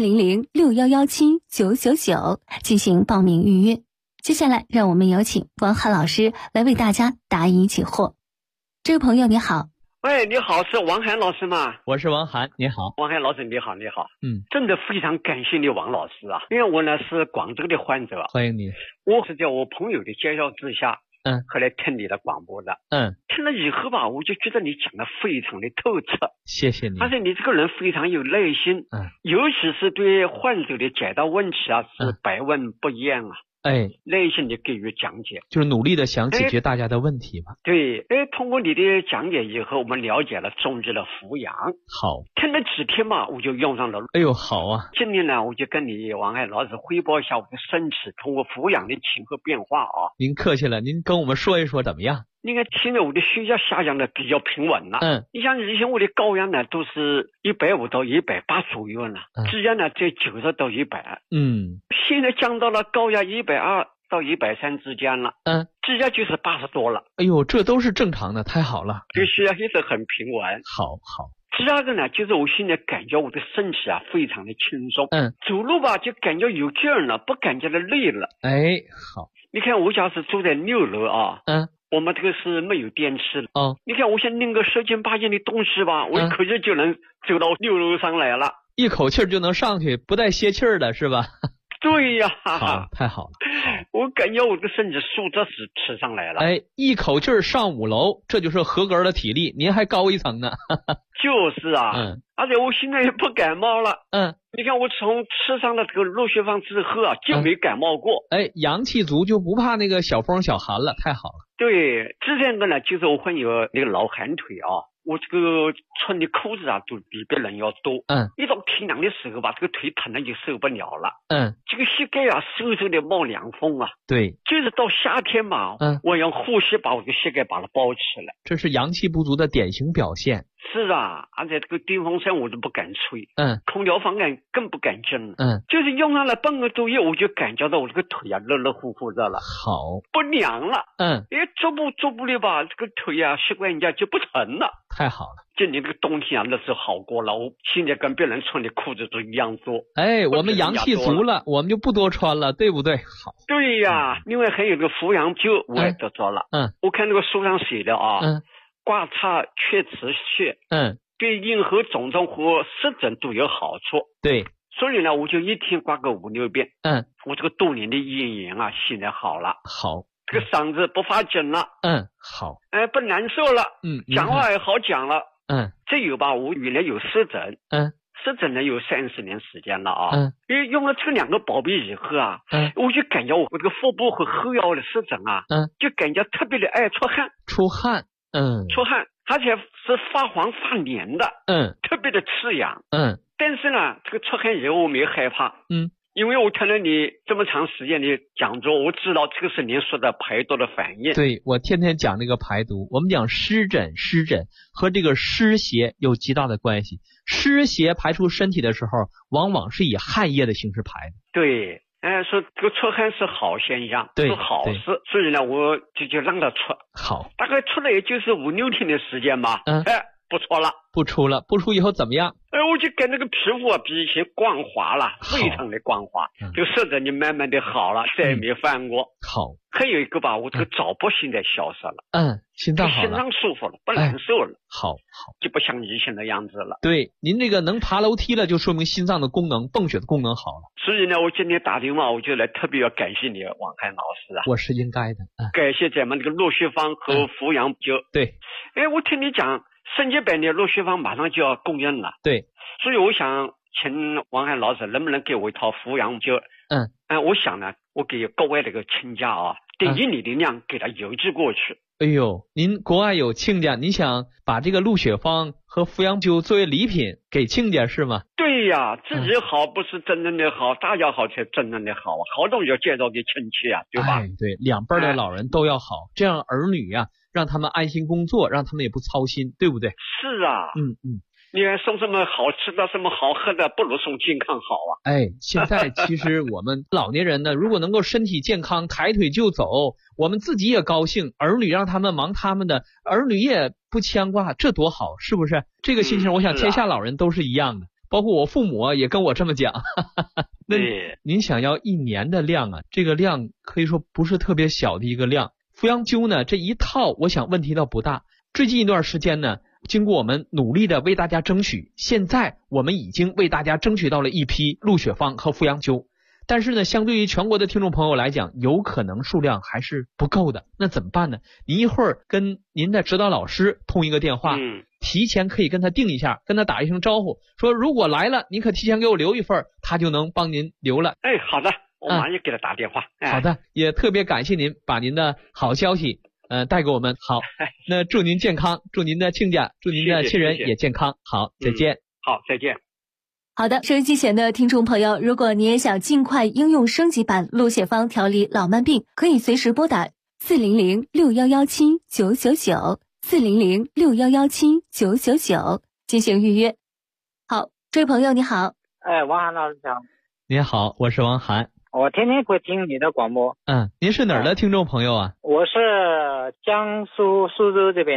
400611799进行报名预约。接下来，让我们有请王涵老师来为大家答疑解惑。这位朋友你好。 喂，你好，是王涵老师吗？ 我是王涵，你好。 王涵老师你好，你好。真的非常感谢你王老师啊，因为我呢是广州的患者。 欢迎你。 我是在我朋友的介绍之下后来听你的广播的。听了以后吧，我就觉得你讲的非常的透彻。 谢谢你。 而且你这个人非常有耐心。尤其是对患者的解答问题是百问不厌啊。耐心的给予讲解， 就是努力的想解决大家的问题嘛。 对，通过你的讲解以后，我们了解了中医的扶阳。好，听了几天嘛，我就用上了。 哎呦，好啊！ 今天呢，我就跟你王涵老师汇报一下我的身体通过扶阳的情况变化啊。 您客气了，您跟我们说一说怎么样？ 你看，现在我的血压下降的比较平稳了。你像以前我的高压呢都是150到180左右呢，血压呢在90到100。现在降到了高压120到130之间了。血压就是80多了。 哎呦，这都是正常的，太好了。 对，血压一直很平稳。 好。 第二个呢，就是我现在感觉我的身体非常的轻松。走路吧就感觉有劲儿了，不感觉到累了。 好。 你看我家是住在6楼啊。 我们这个是没有电池的。 哦， 你看我想拎个10斤8斤的东西吧，我一口气就能走到6楼上来了， 一口气就能上去，不带歇气儿的是吧？ 对呀， 好，太好了。 我感觉我的身体素质是吃上来了。 哎，一口气儿上5楼，这就是合格的体力，您还高一层呢。 就是啊，而且我现在也不感冒了。你看我从吃上了这个鹿血芳之后啊，就没感冒过。 哎，阳气足就不怕那个小风小寒了，太好了。 对，之前的呢，就是我会有那个老寒腿啊。我这个穿的裤子啊，都比别人要多。一到天凉的时候吧，这个腿疼的就受不了了。这个膝盖啊，嗖嗖的冒凉风啊。对，就是到夏天嘛，我用护膝把我的膝盖把它包起来。 这是阳气不足的典型表现。 是啊，而且这个电风扇我都不敢吹，空调房更不敢进。就是用上了半个多月，我就感觉到我这个腿啊热热乎乎的了， 好不凉了。逐步的吧，这个腿啊膝关节就不疼了。 太好了， 就你这个冬天啊，那时候好过了。我现在跟别人穿的裤子都一样多。 哎，我们阳气足了，我们就不多穿了，对不对？好。 对呀，另外还有个扶阳灸，我也得着了。我看那个书上写的啊，刮擦缺磁穴，对任何肿胀和湿疹都有好处。对，所以呢，我就一天刮个5、6遍。我这个多年的咽炎啊，现在好了。好。这个嗓子不发紧了。好。不难受了。讲话也好讲了。这有吧，我原来有湿疹。湿疹呢有30年时间了啊。因为用了这2个宝贝以后啊，我就感觉我这个腹部和后腰的湿疹啊，就感觉特别的爱出汗。出汗。出汗，而且是发黄发黏的。特别的刺痒。但是呢，这个出汗以后我没害怕。因为我看了你这么长时间的讲座，我知道这个是您说的排毒的反应。对，我天天讲这个排毒。我们讲湿疹和这个湿邪有极大的关系。湿邪排出身体的时候，往往是以汗液的形式排的。对，说这个出汗是好现象，是好事，所以呢，我就让他出。好，大概出了也就是5、6天的时间吧。不出了，不出以后怎么样？我就感觉这个皮肤啊比以前光滑了，非常的光滑。这个湿疹就慢慢的好了，再也没犯过。好，还有一个吧，我这个早搏现在消失了。心脏好了，心脏舒服了，不难受了。好，就不像以前的样子了。对，您这个能爬楼梯了，就说明心脏的功能、泵血的功能好了。所以呢，我今天打电话，我就来特别要感谢你，王翰老师啊。我是应该的。感谢咱们这个鹿血芳和扶阳灸。对，我听你讲。升级版的鹿血芳马上就要供应了。对，所以我想请王翰老师能不能给我一套扶阳灸？我想呢，我给国外这个亲家啊，等于你的量给他邮寄过去。哎呦，您国外有亲家，您想把这个鹿血芳和扶阳灸作为礼品给亲家是吗？对呀，自己好不是真正的好，大家好才真正的好啊，好东西要介绍给亲戚啊，对吧？对，两辈的老人都要好，这样儿女啊。让他们安心工作，让他们也不操心，对不对？是啊。你看送什么好吃的什么好喝的，不如送健康好啊。现在其实我们老年人呢，如果能够身体健康，抬腿就走，我们自己也高兴，儿女让他们忙他们的，儿女也不牵挂，这多好，是不是？这个心情我想天下老人都是一样的，包括我父母也跟我这么讲。那您想要1年的量啊，这个量可以说不是特别小的一个量。扶阳灸呢，这一套我想问题倒不大。最近一段时间呢，经过我们努力的为大家争取，现在我们已经为大家争取到了一批鹿血芳和扶阳灸。但是呢，相对于全国的听众朋友来讲，有可能数量还是不够的。那怎么办呢？您一会儿跟您的指导老师通一个电话，提前可以跟他定一下，跟他打一声招呼，说如果来了，您可提前给我留一份，他就能帮您留了。好的。我马上就给他打电话。好的，也特别感谢您把您的好消息带给我们。好，那祝您健康，祝您的亲家，祝您的亲人也健康。好，再见。好，再见。 好的，收音机前的听众朋友，如果你也想尽快应用升级版鹿血芳调理老慢病，可以随时拨打400-6117-999，400-6117-999进行预约。好，这位朋友你好。 王涵老师好。 您好，我是王涵。 我天天会听你的广播。 您是哪儿的听众朋友啊？ 我是江苏苏州这边的。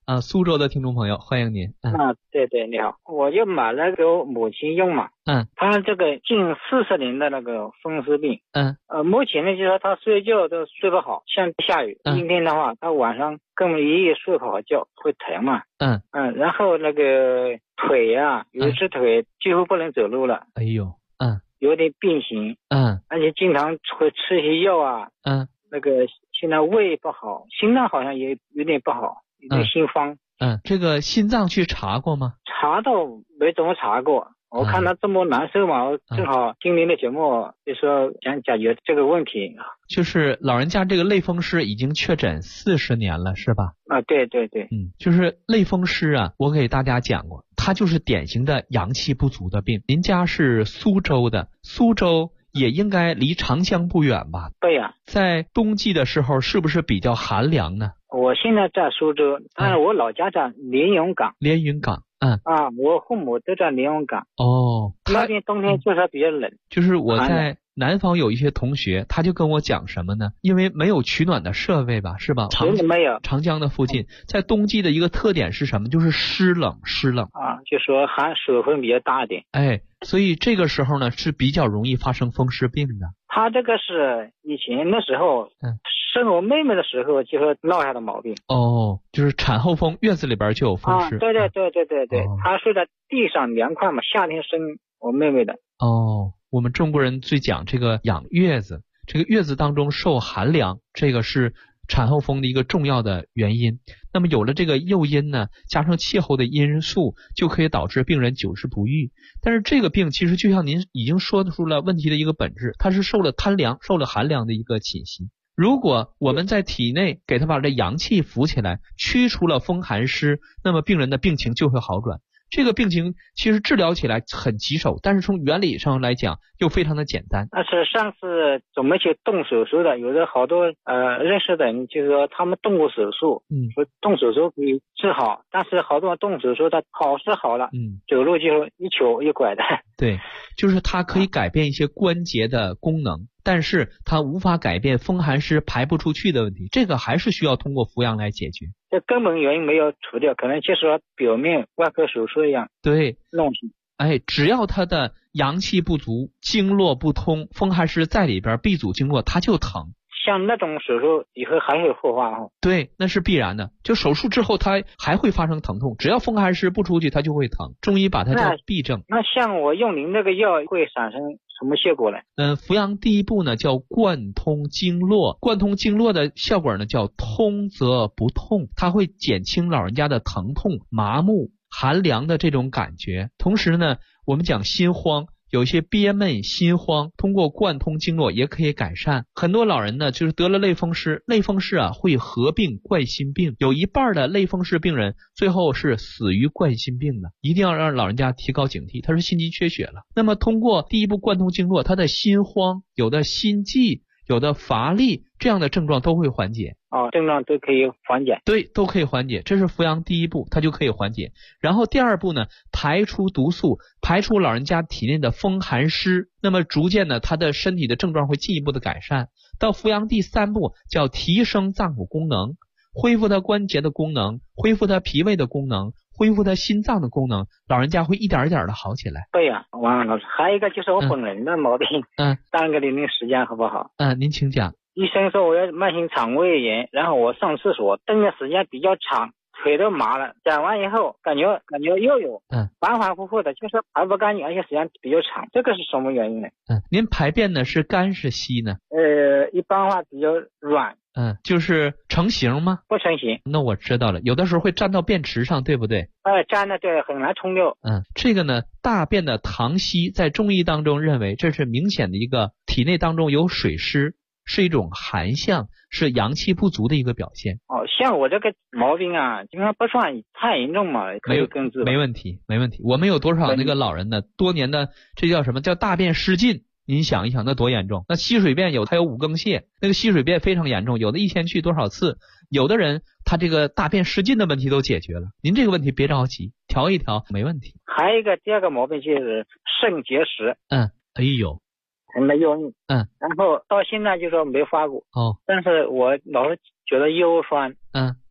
苏州的听众朋友，欢迎您。 对对，你好，我就买了给我母亲用嘛。她这个近40年的那个风湿病。目前呢，就是说她睡觉都睡不好，像下雨，阴天的话，她晚上根本一夜睡不好觉，会疼嘛。然后那个腿啊，有一只腿几乎不能走路了。 哎呦， 有点变形。而且经常会吃一些药啊。那个现在胃不好，心脏好像也有点不好，有点心慌。 这个心脏去查过吗？ 查倒没怎么查过，我看他这么难受嘛，我正好听您的节目，就说想解决这个问题。 就是老人家这个类风湿已经确诊40年了，是吧？ 对对对。 就是类风湿啊，我给大家讲过，它就是典型的阳气不足的病。您家是苏州的，苏州也应该离长江不远吧？ 对呀。 在冬季的时候是不是比较寒凉呢？ 我现在在苏州，但是我老家在连云港。 连云港。 我父母都在连云港。那边冬天就是比较冷。 就是我在南方有一些同学，他就跟我讲什么呢？因为没有取暖的设备吧，是吧？ 没有。 长江的附近，在冬季的一个特点是什么？就是湿冷。 就说水分比较大一点。 所以这个时候呢是比较容易发生风湿病的。 他这个是以前的时候，生我妹妹的时候就说落下的毛病。 就是产后风，月子里边就有风湿。 对。他睡在地上凉快嘛，夏天生我妹妹的。 我们中国人最讲这个养月子，这个月子当中受寒凉，这个是产后风的一个重要的原因。那么有了这个诱因呢，加上气候的因素，就可以导致病人久治不愈。但是这个病其实就像您已经说出了问题的一个本质，它是受了贪凉、受了寒凉的一个侵袭。如果我们在体内给他把这阳气扶起来，驱除了风寒湿，那么病人的病情就会好转。这个病情其实治疗起来很棘手，但是从原理上来讲又非常的简单。 但是上次准备去动手术的，有的好多认识的人就是说他们动过手术，说动手术可以治好，但是好多人动手术他好是好了，走路就一瘸一拐的。 对，就是它可以改变一些关节的功能，但是它无法改变风寒湿排不出去的问题，这个还是需要通过服阳来解决。 这根本原因没有除掉，可能就是说表面外科手术一样。 对， 弄起。 只要它的阳气不足，经络不通，风寒湿在里边闭阻经络，它就疼。 像那种手术以后还会后发。 对，那是必然的。就手术之后它还会发生疼痛，只要风寒湿不出去它就会疼。中医把它叫痹症。 那像我用您那个药会产生什么效果呢？ 服阳第一步呢叫贯通经络，贯通经络的效果呢叫通则不痛，它会减轻老人家的疼痛、麻木、寒凉的这种感觉。同时呢，我们讲心慌，有一些憋闷、心慌，通过贯通经络也可以改善。很多老人呢就是得了类风湿，类风湿啊会合并冠心病，有一半的类风湿病人最后是死于冠心病的，一定要让老人家提高警惕，他是心肌缺血了。那么通过第一步贯通经络，他的心慌、有的心悸、有的乏力这样的症状都会缓解。 症状都可以缓解。 对，都可以缓解，这是服阳第一步，它就可以缓解。然后第二步呢，排出毒素，排出老人家体内的风寒湿，那么逐渐呢，他的身体的症状会进一步的改善。到服阳第三步叫提升脏腑功能，恢复他关节的功能，恢复他脾胃的功能，恢复他心脏的功能，老人家会一点一点的好起来。 对呀，王老师，还有一个就是我本人的毛病，耽搁了您时间好不好？ 您请讲。 医生说我要慢性肠胃炎，然后我上厕所蹲的时间比较长，腿都麻了。讲完以后感觉又有反反复复的，就是排不干净，而且时间比较长，这个是什么原因呢？ 您排便呢是干是稀呢？ 一般话比较软。 就是成型吗？ 不成型。 那我知道了，有的时候会粘到便池上，对不对？ 粘的对，很难冲掉。 这个呢，大便的溏稀在中医当中认为这是明显的一个体内当中有水湿，是一种寒象，是阳气不足的一个表现。 像我这个毛病啊，应该不算太严重嘛，可以根治。 没问题。我们有多少那个老人呢？多年的这叫什么叫大便失禁？您想一想，那多严重？那稀水便它有五更泻，那个稀水便非常严重，有的一天去多少次，有的人他这个大便失禁的问题都解决了。您这个问题别着急，调一调没问题。 还有一个第二个毛病就是肾结石。很没用。然后到现在就说没发过。但是我老是觉得腰酸。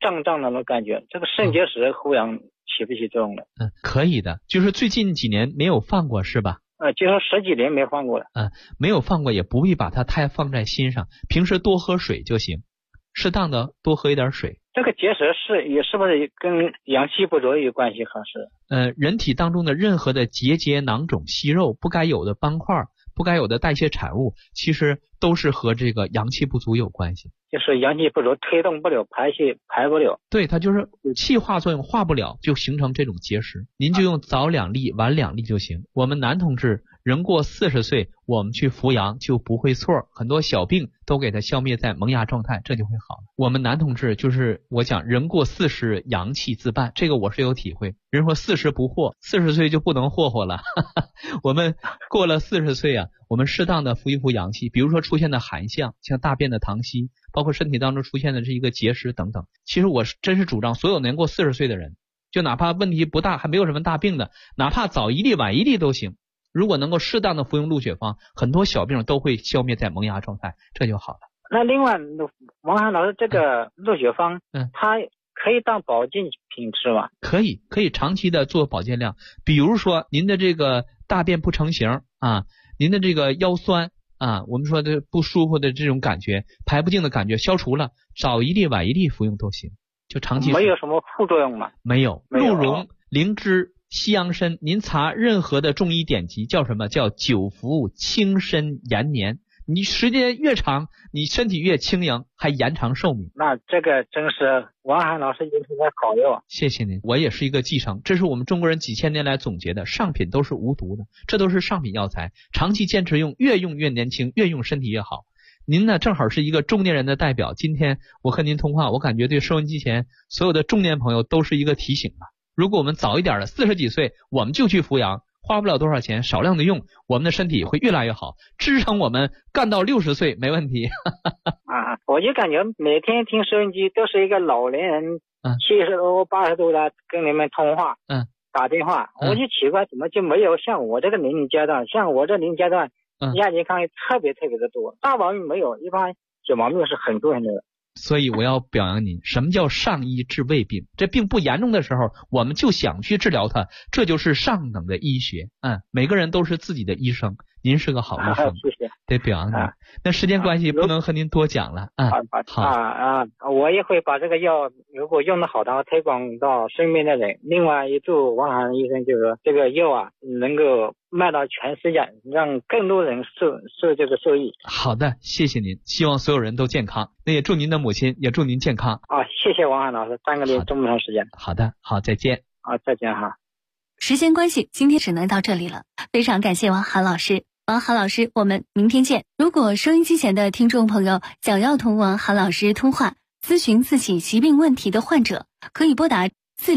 胀胀的那种感觉，这个肾结石扶阳起不起作用的？ 可以的，就是最近几年没有放过是吧？ 就说10几年没放过了。 没有放过也不必把它太放在心上，平时多喝水就行，适当的多喝一点水。 这个结石是不是跟阳气不足有关系？还是人体当中的任何的结节、囊肿、息肉、不该有的斑块、不该有的代谢产物，其实都是和这个阳气不足有关系。 就是阳气不足，推动不了，排不了。 对，它就是气化作用化不了，就形成这种结石。您就用早2粒晚2粒就行。我们男同志人过40岁，我们去扶阳就不会错，很多小病都给它消灭在萌芽状态，这就会好了。我们男同志就是我讲人过40阳气自半，这个我是有体会。人说40不惑，40岁就不能霍了我们过了40岁啊，我们适当的扶一扶阳气，比如说出现的寒象，像大便的溏稀，包括身体当中出现的这一个结石等等。其实我真是主张所有年过40岁的人，就哪怕问题不大，还没有什么大病的，哪怕早1粒晚1粒都行，如果能够适当的服用鹿血方，很多小病都会消灭在萌芽状态，这就好了。 那另外王涵老师，这个鹿血方它可以当保健品吃吗？ 可以长期的做保健量。比如说您的这个大便不成形啊，您的这个腰酸啊，我们说的不舒服的这种感觉，排不净的感觉消除了，早1粒晚1粒服用都行，就长期。 没有什么副作用吗？ 没有。鹿茸、灵芝、西洋参，您查任何的中医典籍叫什么？叫久服轻身延年。你时间越长，你身体越轻盈，还延长寿命。 那这个真是王涵老师一直在考虑。 谢谢您，我也是一个继承，这是我们中国人几千年来总结的，上品都是无毒的，这都是上品药材，长期坚持用，越用越年轻，越用身体越好。您呢正好是一个中年人的代表，今天我和您通话，我感觉对收音机前所有的中年朋友都是一个提醒吧。如果我们早一点的40几岁，我们就去扶阳，花不了多少钱，少量的用，我们的身体会越来越好，支撑我们干到60岁没问题我就感觉每天听收音机都是一个老年人，70多80多的跟你们通话，打电话，我就奇怪怎么就没有像我这个年龄阶段，像我这年龄阶段亚健康特别的多，大毛病没有，一般小毛病是很多的。 所以我要表扬您，什么叫上医治未病？这病不严重的时候，我们就想去治疗它，这就是上等的医学。每个人都是自己的医生，您是个好医生， 谢谢， 得表扬您。那时间关系不能和您多讲了。 好，我也会把这个药如果用得好的话推广到身边的人。另外也祝王涵医生就是说这个药能够卖到全世界，让更多人受这个受益。 好的，谢谢您，希望所有人都健康。那也祝您的母亲，也祝您健康。 谢谢王涵老师耽搁您这么长时间。 好的，好，再见。 再见哈。 时间关系，今天只能到这里了，非常感谢王涵老师。王涵老师，我们明天见。如果收音机前的听众朋友想要同王涵老师通话，咨询自己疾病问题的患者，可以拨打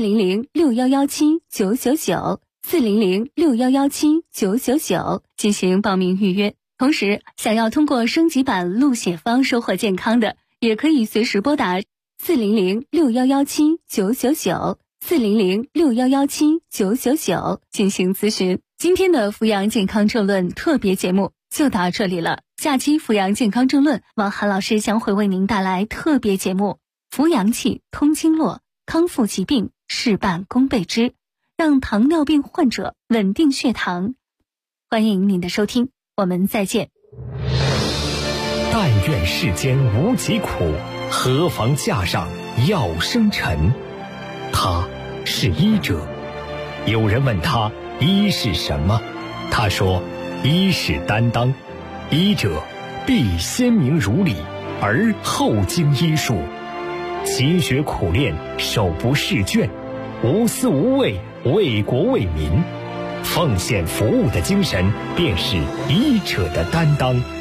400-6117-999 400-6117-999进行报名预约。同时，想要通过升级版鹿血方收获健康的，也可以随时拨打400-6117-999 400-6117-999进行咨询。今天的扶阳健康政论特别节目就到这里了，下期扶阳健康政论，王涵老师将会为您带来特别节目，扶阳气通经络，康复疾病事半功倍之，让糖尿病患者稳定血糖。欢迎您的收听，我们再见。 但愿世间无疾苦，何妨架上药生尘。他是医者，有人问他医是什么，他说医是担当，医者必先明如理，而后经医术，勤学苦练，手不释卷，无私无畏，为国为民，奉献服务的精神便是医者的担当。